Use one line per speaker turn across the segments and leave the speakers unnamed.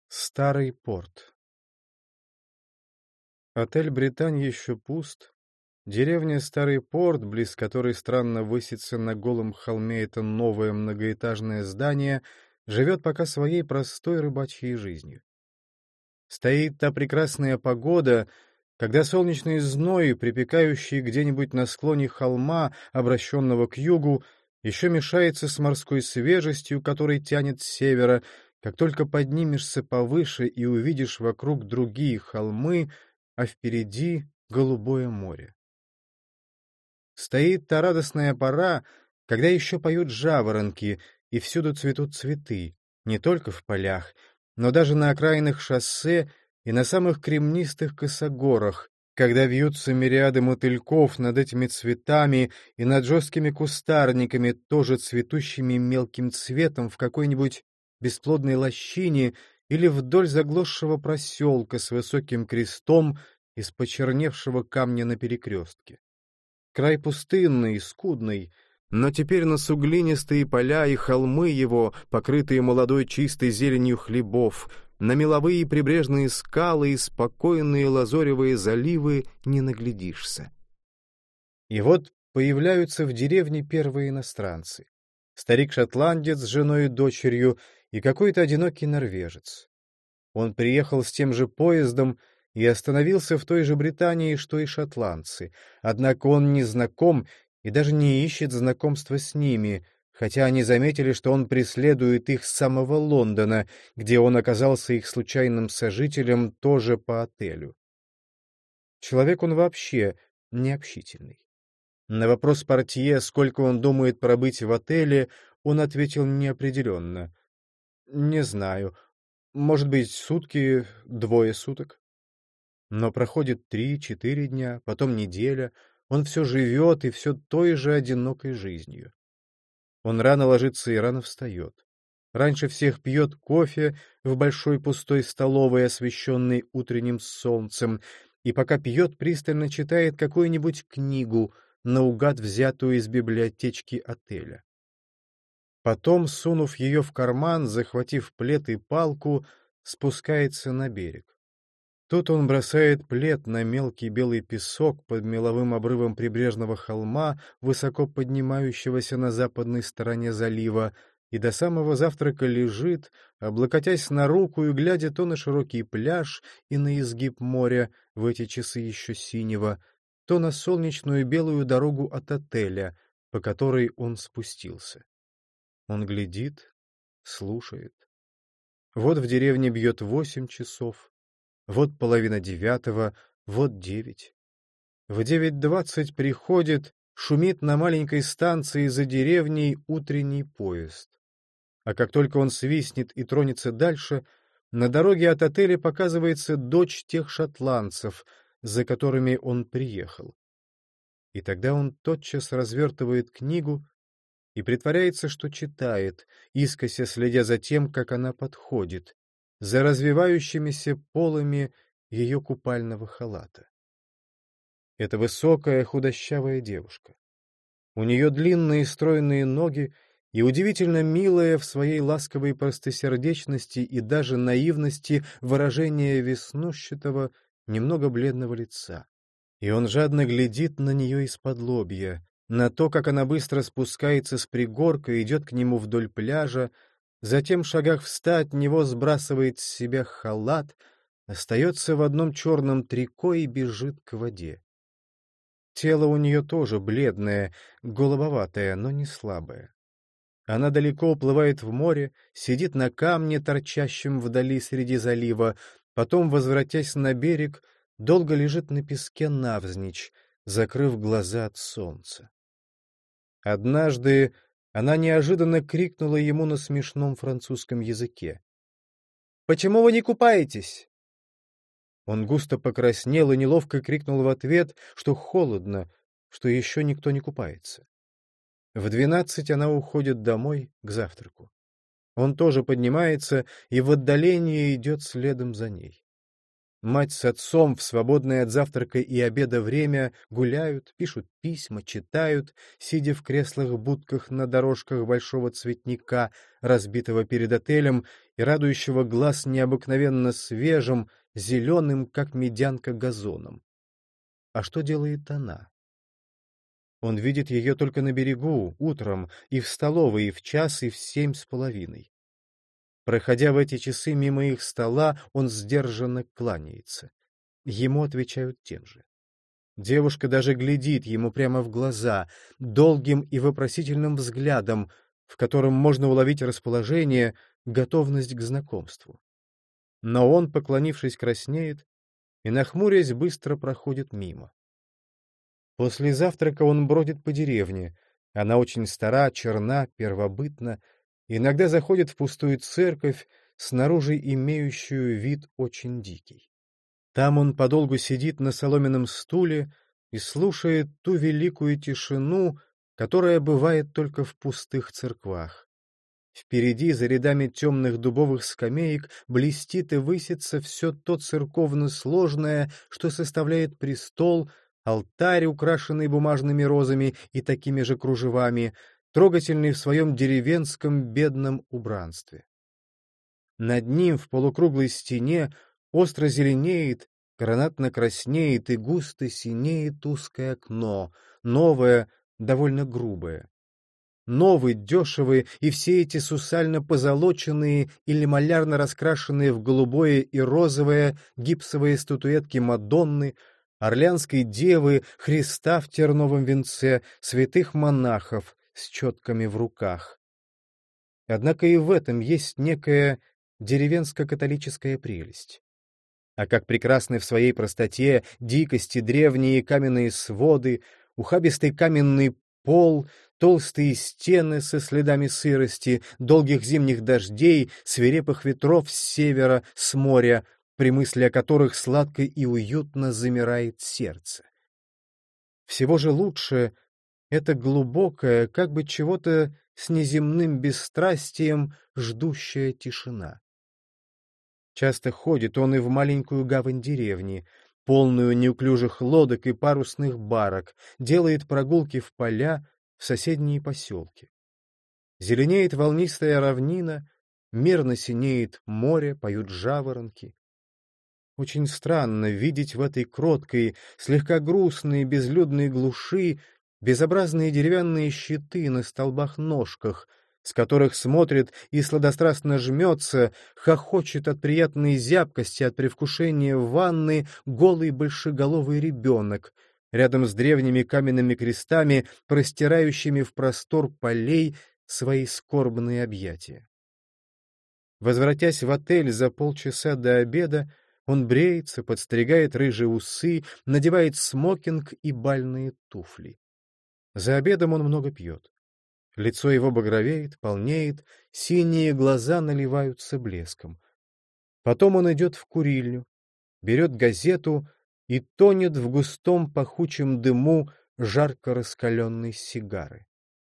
Старый порт. Отель «Британь» еще пуст. Деревня Старый порт, близ которой странно высится на голом холме это новое многоэтажное здание, живет пока своей простой рыбачьей жизнью. Стоит та прекрасная погода, когда солнечный зной, припекающий где-нибудь на склоне холма, обращенного к югу, еще мешается с морской свежестью, которой тянет с севера. Как только поднимешься повыше и увидишь вокруг другие холмы, а впереди голубое море. Стоит та радостная пора, когда еще поют жаворонки, и всюду цветут цветы, не только в полях, но даже на окраинах шоссе и на самых кремнистых косогорах, когда вьются мириады мотыльков над этими цветами и над жесткими кустарниками, тоже цветущими мелким цветом в какой-нибудь бесплодной лощине или вдоль заглохшего проселка с высоким крестом из почерневшего камня на перекрестке. Край пустынный, скудный, но теперь на суглинистые поля и холмы его, покрытые молодой чистой зеленью хлебов, на меловые прибрежные скалы и спокойные лазоревые заливы не наглядишься. И вот появляются в деревне первые иностранцы. Старик-шотландец с женой и дочерью и какой-то одинокий норвежец. Он приехал с тем же поездом и остановился в той же Британии, что и шотландцы, однако он не знаком и даже не ищет знакомства с ними, хотя они заметили, что он преследует их с самого Лондона, где он оказался их случайным сожителем тоже по отелю. Человек он вообще необщительный. На вопрос портье, сколько он думает пробыть в отеле, он ответил неопределенно. «Не знаю. Может быть, сутки, 2 суток». Но проходит 3-4 дня, потом неделя, он все живет и все той же одинокой жизнью. Он рано ложится и рано встает. Раньше всех пьет кофе в большой пустой столовой, освещенной утренним солнцем, и пока пьет, пристально читает какую-нибудь книгу, наугад взятую из библиотечки отеля. Потом, сунув ее в карман, захватив плед и палку, спускается на берег. Тут он бросает плед на мелкий белый песок под меловым обрывом прибрежного холма, высоко поднимающегося на западной стороне залива, и до самого завтрака лежит, облокотясь на руку и глядя то на широкий пляж и на изгиб моря, в эти часы еще синего, то на солнечную белую дорогу от отеля, по которой он спустился. Он глядит, слушает. Вот в деревне бьет 8 часов. Вот 8:30, вот 9. В 9:20 приходит, шумит на маленькой станции за деревней утренний поезд. А как только он свистнет и тронется дальше, на дороге от отеля показывается дочь тех шотландцев, за которыми он приехал. И тогда он тотчас развертывает книгу и притворяется, что читает, искося следя за тем, как она подходит, за развивающимися полами ее купального халата. Это высокая худощавая девушка. У нее длинные стройные ноги и удивительно милое в своей ласковой простосердечности и даже наивности выражение веснущатого, немного бледного лица. И он жадно глядит на нее из-под-лобья, на то, как она быстро спускается с пригорка и идет к нему вдоль пляжа, затем в шагах в 100 от него сбрасывает с себя халат, остается в одном черном трико и бежит к воде. Тело у нее тоже бледное, голубоватое, но не слабое. Она далеко уплывает в море, сидит на камне, торчащем вдали среди залива, потом, возвратясь на берег, долго лежит на песке навзничь, закрыв глаза от солнца. Однажды она неожиданно крикнула ему на смешном французском языке: «Почему вы не купаетесь?» Он густо покраснел и неловко крикнул в ответ, что холодно, что еще никто не купается. В 12 она уходит домой к завтраку. Он тоже поднимается и в отдалении идет следом за ней. Мать с отцом в свободное от завтрака и обеда время гуляют, пишут письма, читают, сидя в креслах-будках на дорожках большого цветника, разбитого перед отелем и радующего глаз необыкновенно свежим, зеленым, как медянка, газоном. А что делает она? Он видит ее только на берегу, утром, и в столовой, и в час, и в 7:30. Проходя в эти часы мимо их стола, он сдержанно кланяется. Ему отвечают тем же. Девушка даже глядит ему прямо в глаза, долгим и вопросительным взглядом, в котором можно уловить расположение, готовность к знакомству. Но он, поклонившись, краснеет и, нахмурясь, быстро проходит мимо. После завтрака он бродит по деревне. Она очень стара, черна, первобытна, иногда заходит в пустую церковь, снаружи имеющую вид очень дикий. Там он подолгу сидит на соломенном стуле и слушает ту великую тишину, которая бывает только в пустых церквах. Впереди, за рядами темных дубовых скамеек, блестит и высится все то церковно-сложное, что составляет престол, алтарь, украшенный бумажными розами и такими же кружевами, трогательный в своем деревенском бедном убранстве. Над ним в полукруглой стене остро зеленеет, гранатно краснеет и густо синеет узкое окно, новое, довольно грубое. Новые, дешевые, и все эти сусально позолоченные или малярно раскрашенные в голубое и розовое гипсовые статуэтки Мадонны, Орлеанской девы, Христа в терновом венце, святых монахов с четками в руках. Однако и в этом есть некая деревенско-католическая прелесть. А как прекрасны в своей простоте, дикости древние каменные своды, ухабистый каменный пол, толстые стены со следами сырости, долгих зимних дождей, свирепых ветров с севера, с моря, при мысли о которых сладко и уютно замирает сердце. Всего же лучше это глубокая, как бы чего-то с неземным бесстрастием ждущая тишина. Часто ходит он и в маленькую гавань деревни, полную неуклюжих лодок и парусных барок, делает прогулки в поля, в соседние поселки. Зеленеет волнистая равнина, мирно синеет море, поют жаворонки. Очень странно видеть в этой кроткой, слегка грустной, безлюдной глуши безобразные деревянные щиты на столбах-ножках, с которых смотрит и сладострастно жмется, хохочет от приятной зябкости, от привкушения ванны голый большеголовый ребенок, рядом с древними каменными крестами, простирающими в простор полей свои скорбные объятия. Возвратясь в отель за полчаса до обеда, он бреется, подстригает рыжие усы, надевает смокинг и бальные туфли. За обедом он много пьет. Лицо его багровеет, полнеет, синие глаза наливаются блеском. Потом он идет в курильню, берет газету и тонет в густом пахучем дыму жарко раскаленной сигары.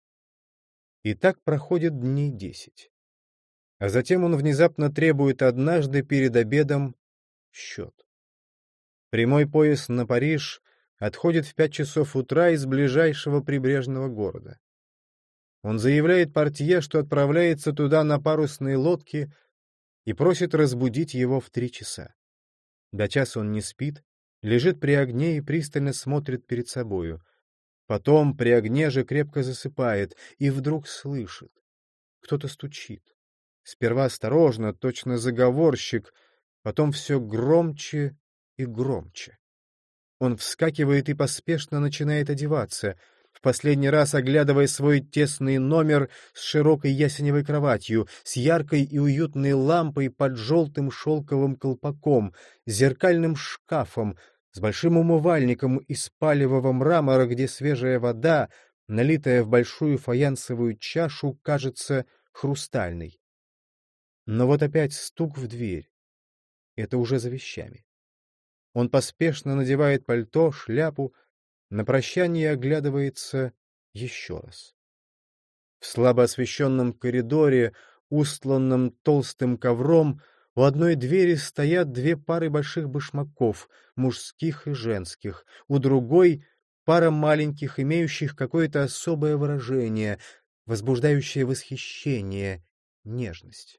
И так проходит дней 10. А затем он внезапно требует однажды перед обедом счет. Прямой поезд на Париж отходит в 5 часов утра из ближайшего прибрежного города. Он заявляет портье, что отправляется туда на парусной лодке и просит разбудить его в 3 часа. До часа он не спит, лежит при огне и пристально смотрит перед собою. Потом при огне же крепко засыпает и вдруг слышит. Кто-то стучит. Сперва осторожно, точно заговорщик, потом все громче и громче. Он вскакивает и поспешно начинает одеваться, в последний раз оглядывая свой тесный номер с широкой ясеневой кроватью, с яркой и уютной лампой под желтым шелковым колпаком, с зеркальным шкафом, с большим умывальником из палевого мрамора, где свежая вода, налитая в большую фаянсовую чашу, кажется хрустальной. Но вот опять стук в дверь. Это уже за вещами. Он поспешно надевает пальто, шляпу, на прощание оглядывается еще раз. В слабо освещенном коридоре, устланном толстым ковром, У одной двери стоят две пары больших башмаков, мужских и женских, у другой — пара маленьких, имеющих какое-то особое выражение, возбуждающее восхищение, нежность.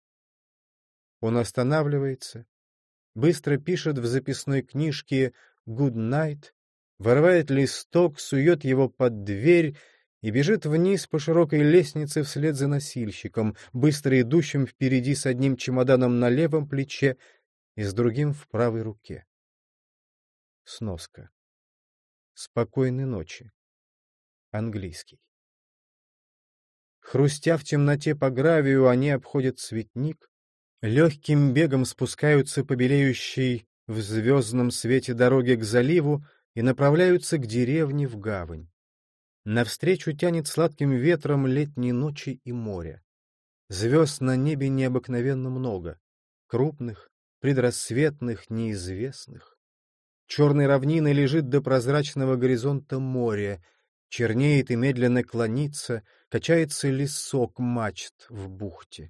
Он останавливается, быстро пишет в записной книжке «Good night», вырывает листок, сует его под дверь и бежит вниз по широкой лестнице вслед за носильщиком, быстро идущим впереди с одним чемоданом на левом плече и с другим в правой руке. Сноска. Спокойной ночи. Английский. Хрустя в темноте по гравию, они обходят цветник, легким бегом спускаются по белеющей в звездном свете дороге к заливу и направляются к деревне в гавань. Навстречу тянет сладким ветром летней ночи и моря. Звезд на небе необыкновенно много, крупных, предрассветных, неизвестных. Черной равниной лежит до прозрачного горизонта море, чернеет и медленно клонится, качается лесок мачт в бухте.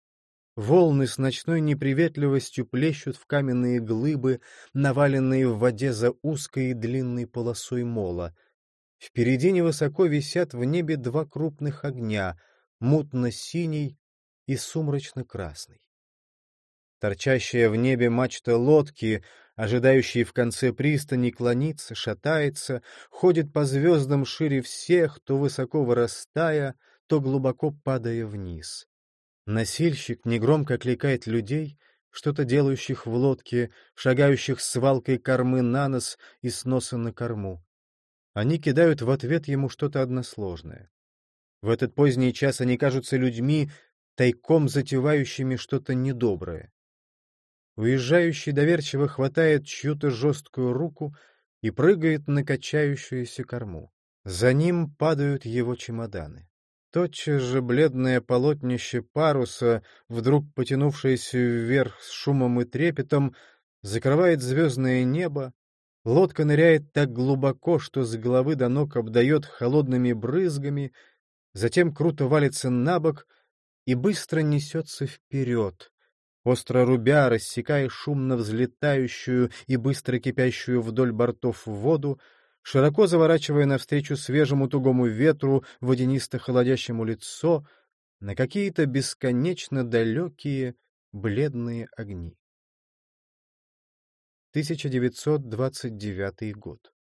Волны с ночной неприветливостью плещут в каменные глыбы, наваленные в воде за узкой и длинной полосой мола. Впереди невысоко висят в небе два крупных огня, мутно-синий и сумрачно-красный. Торчащая в небе мачта лодки, ожидающей в конце пристани, клонится, шатается, ходит по звездам шире всех, то высоко вырастая, то глубоко падая вниз. Носильщик негромко кликает людей, что-то делающих в лодке, шагающих с валкой кормы на нос и с носа на корму. Они кидают в ответ ему что-то односложное. В этот поздний час они кажутся людьми, тайком затевающими что-то недоброе. Уезжающий доверчиво хватает чью-то жесткую руку и прыгает на качающуюся корму. За ним падают его чемоданы. Тотчас же бледное полотнище паруса, вдруг потянувшееся вверх с шумом и трепетом, закрывает звездное небо, лодка ныряет так глубоко, что с головы до ног обдает холодными брызгами, затем круто валится на бок и быстро несется вперед, остро рубя, рассекая шумно взлетающую и быстро кипящую вдоль бортов воду, широко заворачивая навстречу свежему тугому ветру, водянисто-холодящему лицо, на какие-то бесконечно далекие бледные огни. 1929 год.